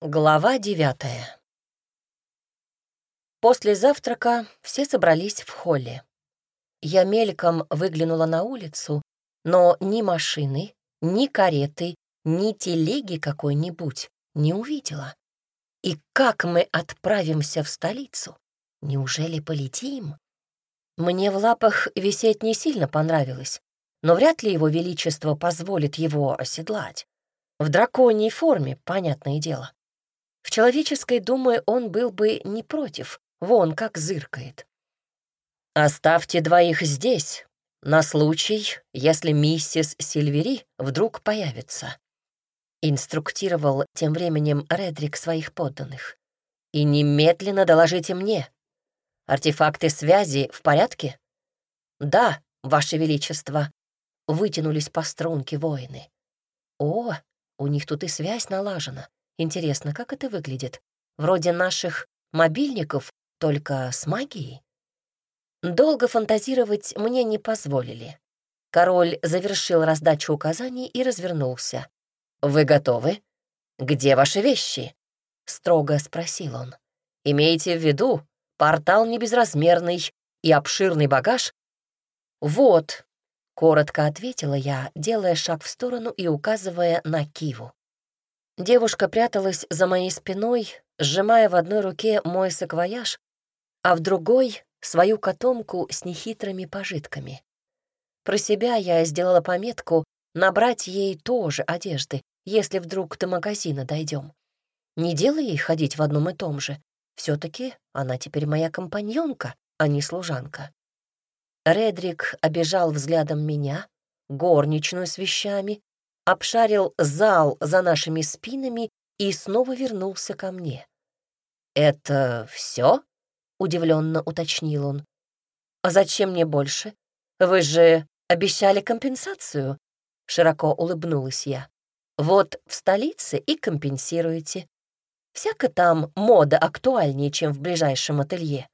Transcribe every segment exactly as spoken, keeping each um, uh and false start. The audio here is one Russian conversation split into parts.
Глава девятая. После завтрака все собрались в холле. Я мельком выглянула на улицу, но ни машины, ни кареты, ни телеги какой-нибудь не увидела. И как мы отправимся в столицу? Неужели полетим? Мне в лапах висеть не сильно понравилось, но вряд ли его величество позволит его оседлать. В драконьей форме, понятное дело. В человеческой, думаю, он был бы не против, вон как зыркает. «Оставьте двоих здесь, на случай, если миссис Сильвери вдруг появится», — инструктировал тем временем Редрик своих подданных. «И немедленно доложите мне. Артефакты связи в порядке?» «Да, Ваше Величество», — вытянулись по струнке воины. «О, у них тут и связь налажена. Интересно, как это выглядит? Вроде наших мобильников, только с магией?» Долго фантазировать мне не позволили. Король завершил раздачу указаний и развернулся. «Вы готовы? Где ваши вещи?» — строго спросил он. «Имейте в виду, портал не безразмерный и обширный багаж». «Вот», — коротко ответила я, делая шаг в сторону и указывая на Киву. Девушка пряталась за моей спиной, сжимая в одной руке мой саквояж, а в другой — свою котомку с нехитрыми пожитками. Про себя я сделала пометку набрать ей тоже одежды, если вдруг до магазина дойдем. Не делай ей ходить в одном и том же. Все-таки она теперь моя компаньонка, а не служанка. Редрик обежал взглядом меня, горничную с вещами, обшарил зал за нашими спинами и снова вернулся ко мне. «Это все?» — удивленно уточнил он. «А зачем мне больше? Вы же обещали компенсацию?» — широко улыбнулась я. «Вот в столице и компенсируете. Всяко там мода актуальнее, чем в ближайшем ателье».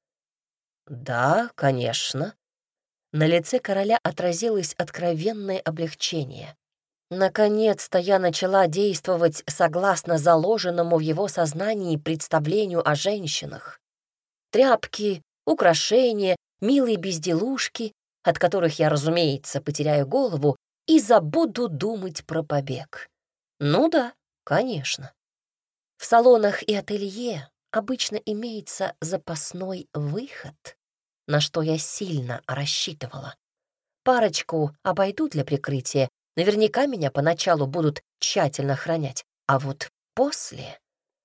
«Да, конечно». На лице короля отразилось откровенное облегчение. Наконец-то я начала действовать согласно заложенному в его сознании представлению о женщинах. Тряпки, украшения, милые безделушки, от которых я, разумеется, потеряю голову и забуду думать про побег. Ну да, конечно. В салонах и ателье обычно имеется запасной выход, на что я сильно рассчитывала. Парочку обойду для прикрытия. Наверняка меня поначалу будут тщательно охранять, а вот после...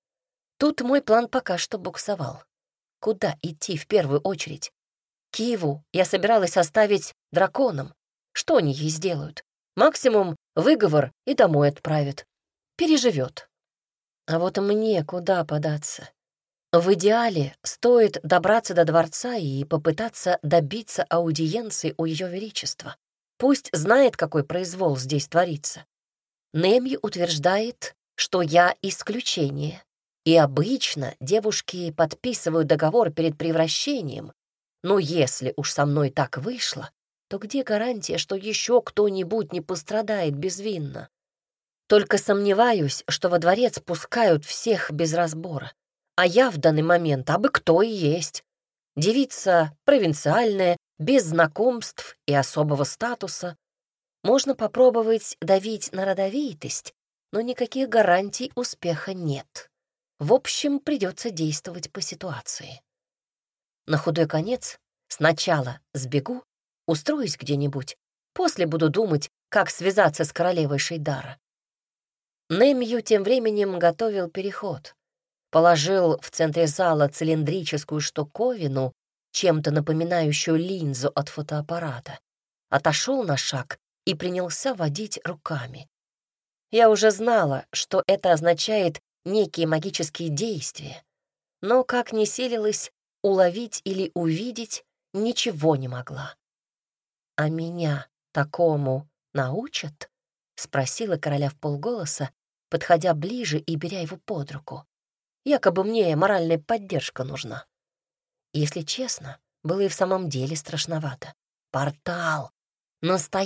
Тут мой план пока что буксовал. Куда идти в первую очередь? Киву я собиралась оставить драконом. Что они ей сделают? Максимум выговор и домой отправят. Переживет. А вот мне куда податься? В идеале стоит добраться до дворца и попытаться добиться аудиенции у Ее Величества. Пусть знает, какой произвол здесь творится. Немью утверждает, что я исключение, и обычно девушки подписывают договор перед превращением, но если уж со мной так вышло, то где гарантия, что еще кто-нибудь не пострадает безвинно? Только сомневаюсь, что во дворец пускают всех без разбора, а я в данный момент абы кто и есть. Девица провинциальная, без знакомств и особого статуса. Можно попробовать давить на родовитость, но никаких гарантий успеха нет. В общем, придется действовать по ситуации. На худой конец сначала сбегу, устроюсь где-нибудь, после буду думать, как связаться с королевой Шейдара. Немью тем временем готовил переход. Положил в центре зала цилиндрическую штуковину, чем-то напоминающую линзу от фотоаппарата, отошел на шаг и принялся водить руками. Я уже знала, что это означает некие магические действия, но, как ни силилась, уловить или увидеть ничего не могла. «А меня такому научат?» — спросила короля вполголоса, подходя ближе и беря его под руку. Якобы мне моральная поддержка нужна. Если честно, было и в самом деле страшновато. Портал!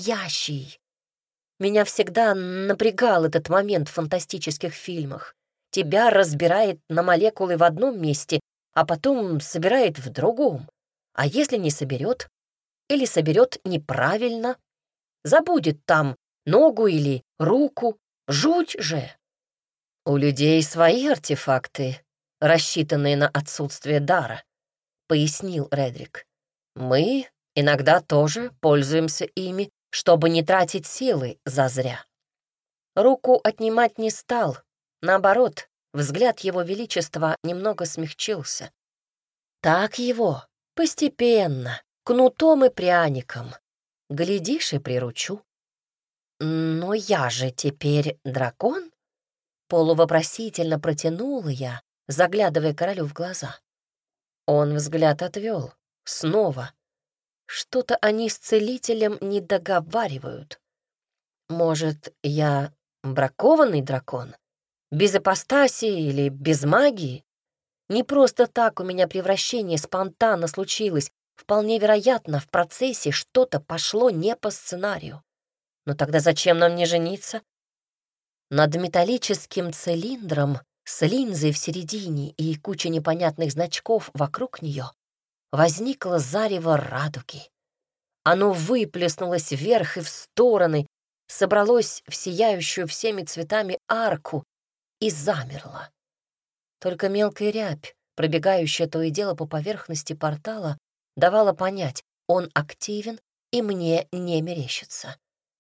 Настоящий! Меня всегда напрягал этот момент в фантастических фильмах. тебя разбирает на молекулы в одном месте, а потом собирает в другом. А если не соберет? Или соберет неправильно? Забудет там ногу или руку. Жуть же! У людей свои артефакты, рассчитанные на отсутствие дара, пояснил Редрик. Мы иногда тоже пользуемся ими, чтобы не тратить силы зазря. Руку отнимать не стал. Наоборот, взгляд его величества немного смягчился. Так его, постепенно, кнутом и пряником. Глядишь и приручу. Но я же теперь дракон? Полувопросительно протянула я, заглядывая королю в глаза. Он взгляд отвел. Снова. Что-то они с целителем не договаривают. Может, я бракованный дракон? Без ипостаси или без магии? Не просто так у меня превращение спонтанно случилось. Вполне вероятно, в процессе что-то пошло не по сценарию. Но тогда зачем нам не жениться? Над металлическим цилиндром с линзой в середине и кучей непонятных значков вокруг нее возникло зарево радуги. Оно выплеснулось вверх и в стороны, собралось в сияющую всеми цветами арку и замерло. Только мелкая рябь, пробегающая то и дело по поверхности портала, давала понять, он активен и мне не мерещится.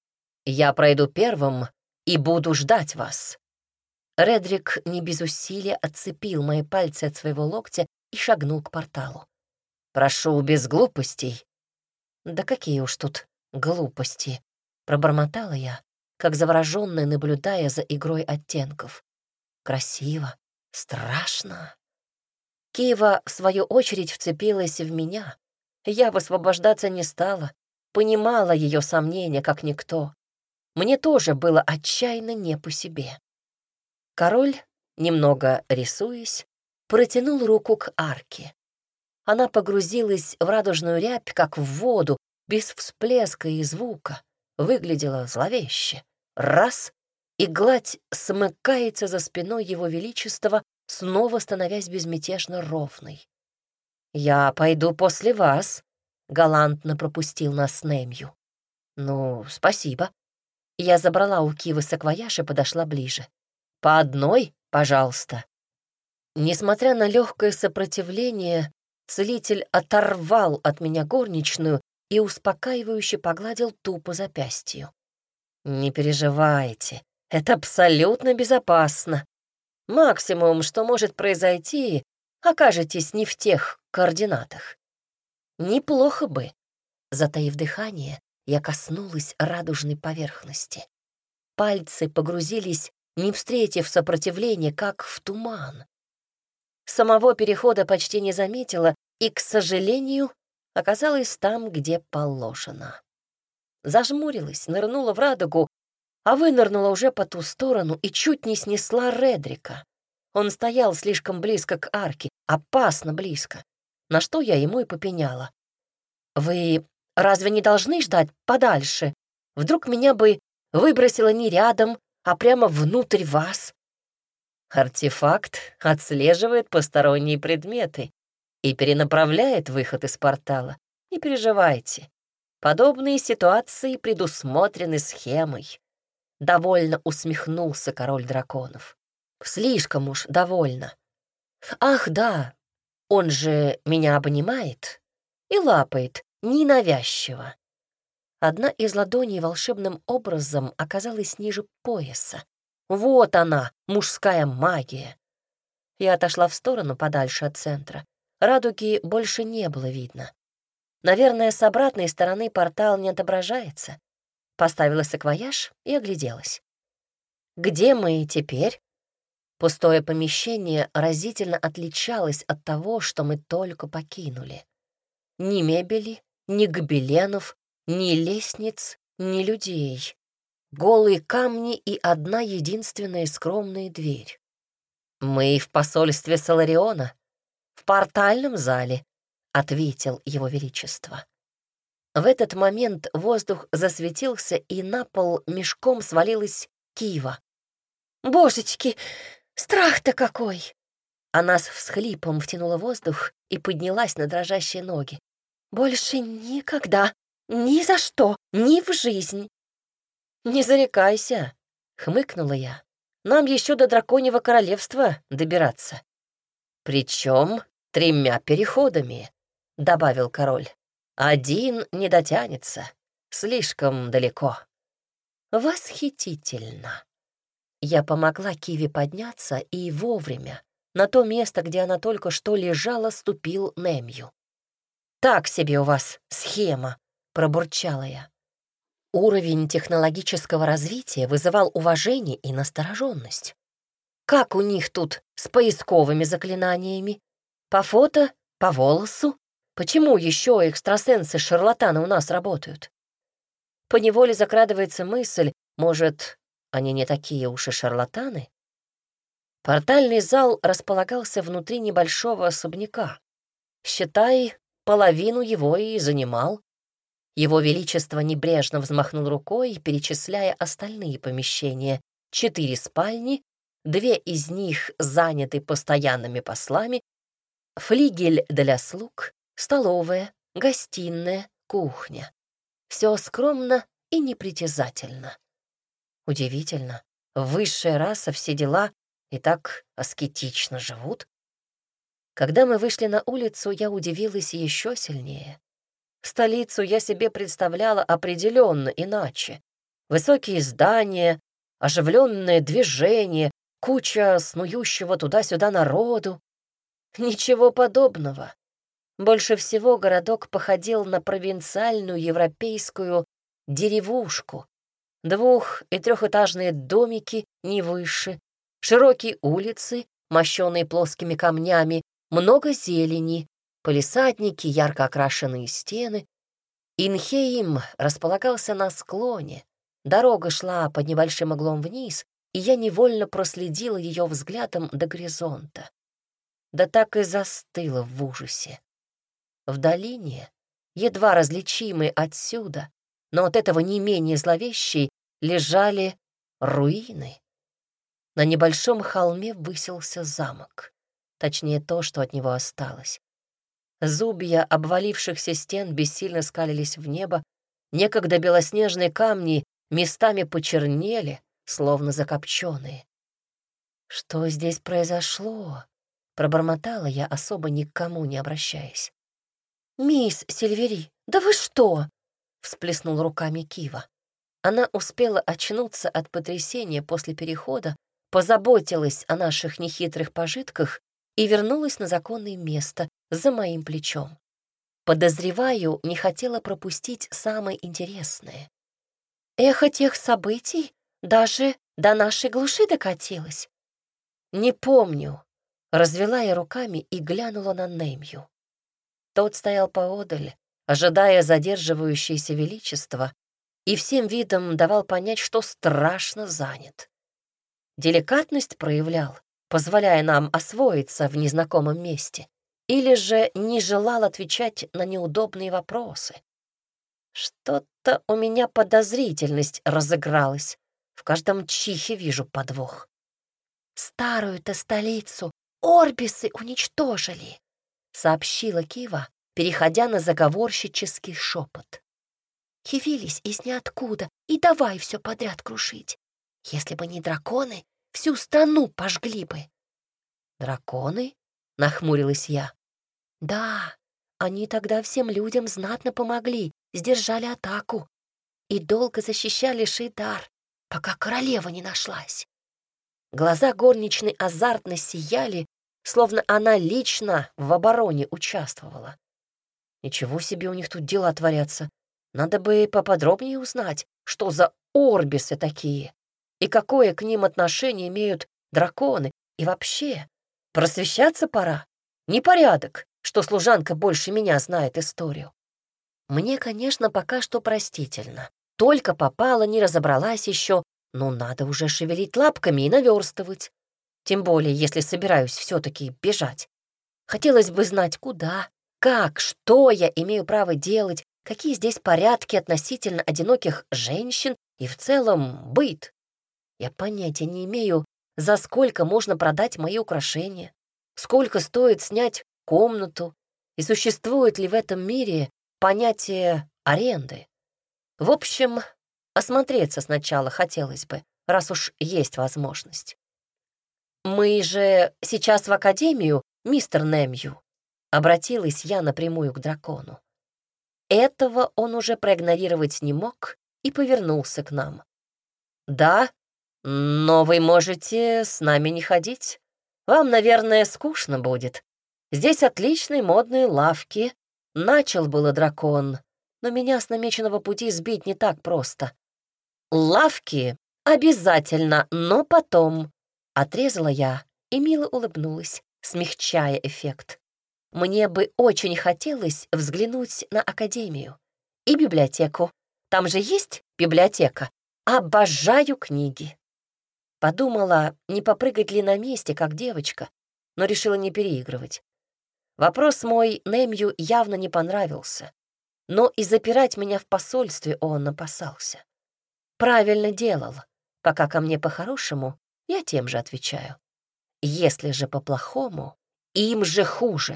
«Я пройду первым и буду ждать вас». Редрик не без усилия отцепил мои пальцы от своего локтя и шагнул к порталу. «Прошу без глупостей». «Да какие уж тут глупости», — пробормотала я, как заворожённая, наблюдая за игрой оттенков. «Красиво, страшно». Кива, в свою очередь, вцепилась в меня. Я высвобождаться не стала, понимала ее сомнения, как никто. Мне тоже было отчаянно не по себе. Король, немного рисуясь, протянул руку к арке. Она погрузилась в радужную рябь, как в воду, без всплеска и звука. Выглядела зловеще. Раз — и гладь смыкается за спиной его величества, снова становясь безмятежно ровной. «Я пойду после вас», — галантно пропустил нас Немью. «Ну, спасибо». Я забрала у Кивы саквояж и подошла ближе. «По одной, пожалуйста». Несмотря на легкое сопротивление, целитель оторвал от меня горничную и успокаивающе погладил ту по запястью. «Не переживайте, это абсолютно безопасно. Максимум, что может произойти, окажетесь не в тех координатах». Неплохо бы. Затаив дыхание, я коснулась радужной поверхности. Пальцы погрузились, не встретив сопротивления, как в туман. Самого перехода почти не заметила и, к сожалению, оказалась там, где положено. Зажмурилась, нырнула в радугу, а вынырнула уже по ту сторону и чуть не снесла Редрика. Он стоял слишком близко к арке, опасно близко, на что я ему и попеняла. «Вы разве не должны ждать подальше? Вдруг меня бы выбросило не рядом, а прямо внутрь вас?» Артефакт отслеживает посторонние предметы и перенаправляет выход из портала. Не переживайте. Подобные ситуации предусмотрены схемой. Довольно усмехнулся король драконов. Слишком уж довольно. Ах, да, он же меня обнимает и лапает ненавязчиво. Одна из ладоней волшебным образом оказалась ниже пояса. Вот она, мужская магия. Я отошла в сторону подальше от центра. Радуги больше не было видно. Наверное, с обратной стороны портал не отображается. Поставила саквояж и огляделась. Где мы теперь? Пустое помещение разительно отличалось от того, что мы только покинули. Ни мебели, ни гобеленов, ни лестниц, ни людей. Голые камни и одна единственная скромная дверь. «Мы в посольстве Солариона, в портальном зале», — ответил его величество. В этот момент воздух засветился, и на пол мешком свалилась Кива. «Божечки, Страх-то какой!» Она с всхлипом втянула воздух и поднялась на дрожащие ноги. «Больше никогда, ни за что, ни в жизнь!» «Не зарекайся!» — хмыкнула я. «Нам еще до драконьего королевства добираться». «Причем тремя переходами», — добавил король. «Один не дотянется, слишком далеко». «Восхитительно!» Я помогла Киве подняться, и вовремя на то место, где она только что лежала, ступил Немью. «Так себе у вас схема», — пробурчала я. Уровень технологического развития вызывал уважение и настороженность. Как у них тут с поисковыми заклинаниями? По фото? По волосу? Почему еще экстрасенсы-шарлатаны у нас работают? Поневоле закрадывается мысль, может, они не такие уж и шарлатаны? Портальный зал располагался внутри небольшого особняка. Считай, половину его и занимал. Его Величество небрежно взмахнул рукой, перечисляя остальные помещения. Четыре спальни, две из них заняты постоянными послами, флигель для слуг, столовая, гостиная, кухня. Все скромно и непритязательно. Удивительно, высшая раса все дела и так аскетично живут. Когда мы вышли на улицу, я удивилась еще сильнее. Столицу я себе представляла определенно иначе. Высокие здания, оживленное движение, куча снующего туда-сюда народу. Ничего подобного. Больше всего городок походил на провинциальную европейскую деревушку. Двух- и трехэтажные домики не выше, широкие улицы, мощенные плоскими камнями, много зелени, палисадники, ярко окрашенные стены. Инхейм располагался на склоне. Дорога шла под небольшим углом вниз, и я невольно проследила ее взглядом до горизонта. Да так и застыла в ужасе. В долине, едва различимые отсюда, но от этого не менее зловещей, лежали руины. На небольшом холме высился замок, точнее то, что от него осталось. Зубья обвалившихся стен бессильно скалились в небо, некогда белоснежные камни местами почернели, словно закопченные. «Что здесь произошло?» — пробормотала я, особо никому не обращаясь. «Мисс Сильвери, да вы что?» — всплеснул руками Кива. Она успела очнуться от потрясения после перехода, позаботилась о наших нехитрых пожитках и вернулась на законное место за моим плечом. Подозреваю, не хотела пропустить самое интересное. Эхо тех событий даже до нашей глуши докатилось. Не помню. Развела я руками и глянула на Немью. Тот стоял поодаль, ожидая задерживающееся величество, и всем видом давал понять, что страшно занят. Деликатность проявлял, позволяя нам освоиться в незнакомом месте, или же не желал отвечать на неудобные вопросы. Что-то у меня подозрительность разыгралась. В каждом чихе вижу подвох. «Старую-то столицу Орбисы уничтожили», — сообщила Кива, переходя на заговорщический шепот. «Явились из ниоткуда и давай все подряд крушить. Если бы не драконы, всю страну пожгли бы». «Драконы?» — нахмурилась я. «Да, они тогда всем людям знатно помогли, сдержали атаку и долго защищали Шейдар, пока королева не нашлась». Глаза горничной азартно сияли, словно она лично в обороне участвовала. Ничего себе у них тут дела творятся. Надо бы поподробнее узнать, что за орбисы такие, и какое к ним отношение имеют драконы, и вообще, просвещаться пора. Непорядок, что служанка больше меня знает историю. Мне, конечно, пока что простительно. Только попала, не разобралась еще, но надо уже шевелить лапками и наверстывать. Тем более, если собираюсь все-таки бежать. Хотелось бы знать, куда, как, что я имею право делать, какие здесь порядки относительно одиноких женщин и в целом быт. Я понятия не имею, за сколько можно продать мои украшения, сколько стоит снять комнату, и существует ли в этом мире понятие аренды. В общем, осмотреться сначала хотелось бы, раз уж есть возможность. «Мы же сейчас в академию, мистер Немью», — обратилась я напрямую к дракону. Этого он уже проигнорировать не мог и повернулся к нам. «Да, но вы можете с нами не ходить. Вам, наверное, скучно будет. Здесь отличные модные лавки». Начал было дракон, но меня с намеченного пути сбить не так просто. «Лавки обязательно, но потом», — отрезала я и мило улыбнулась, смягчая эффект. Мне бы очень хотелось взглянуть на академию и библиотеку. Там же есть библиотека. Обожаю книги. Подумала, не попрыгать ли на месте, как девочка, но решила не переигрывать. Вопрос мой Немью явно не понравился, но и запирать меня в посольстве он опасался. Правильно делал. Пока ко мне по-хорошему, я тем же отвечаю. Если же по-плохому, им же хуже.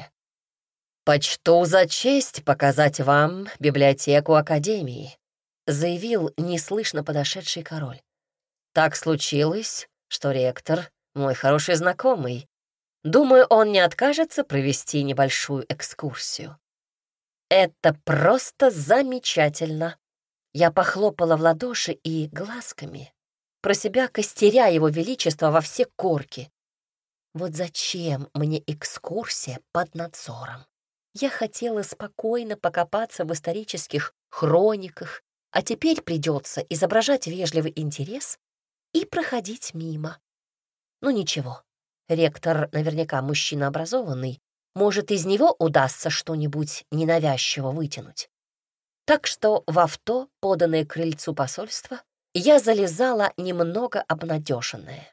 «Почту за честь показать вам библиотеку Академии», заявил неслышно подошедший король. «Так случилось, что ректор — мой хороший знакомый. Думаю, он не откажется провести небольшую экскурсию». «Это просто замечательно!» Я похлопала в ладоши и глазками, про себя костеря его величество во все корки. Вот зачем мне экскурсия под надзором? Я хотела спокойно покопаться в исторических хрониках, а теперь придется изображать вежливый интерес и проходить мимо. Ну ничего, ректор наверняка мужчина образованный, может, из него удастся что-нибудь ненавязчиво вытянуть. Так что в авто, поданное к крыльцу посольства, я залезала немного обнадеженная.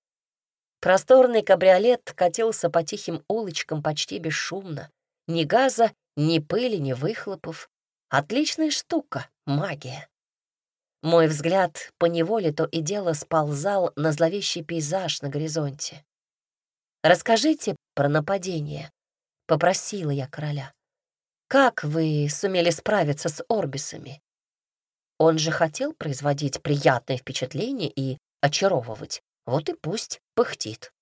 Просторный кабриолет катился по тихим улочкам почти бесшумно. Ни газа, ни пыли, ни выхлопов. Отличная штука, магия. Мой взгляд поневоле то и дело сползал на зловещий пейзаж на горизонте. «Расскажите про нападение», — попросила я короля. «Как вы сумели справиться с орбисами? Он же хотел производить приятное впечатление и очаровывать. Вот и пусть пыхтит».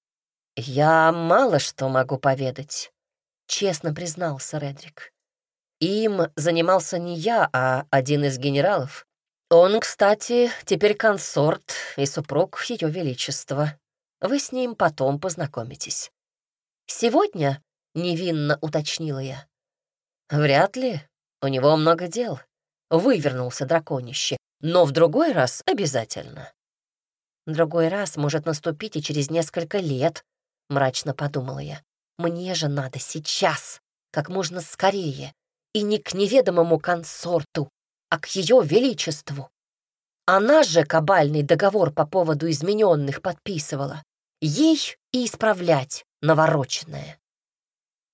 «Я мало что могу поведать», — честно признался Редрик. «Им занимался не я, а один из генералов. Он, кстати, теперь консорт и супруг Ее Величества. Вы с ним потом познакомитесь». «Сегодня?» — невинно уточнила я. «Вряд ли. У него много дел», — вывернулся драконище. «Но в другой раз обязательно». «Другой раз может наступить и через несколько лет», — мрачно подумала я. «Мне же надо сейчас, как можно скорее, и не к неведомому консорту, а к Ее Величеству. Она же кабальный договор по поводу измененных подписывала. Ей и исправлять навороченное».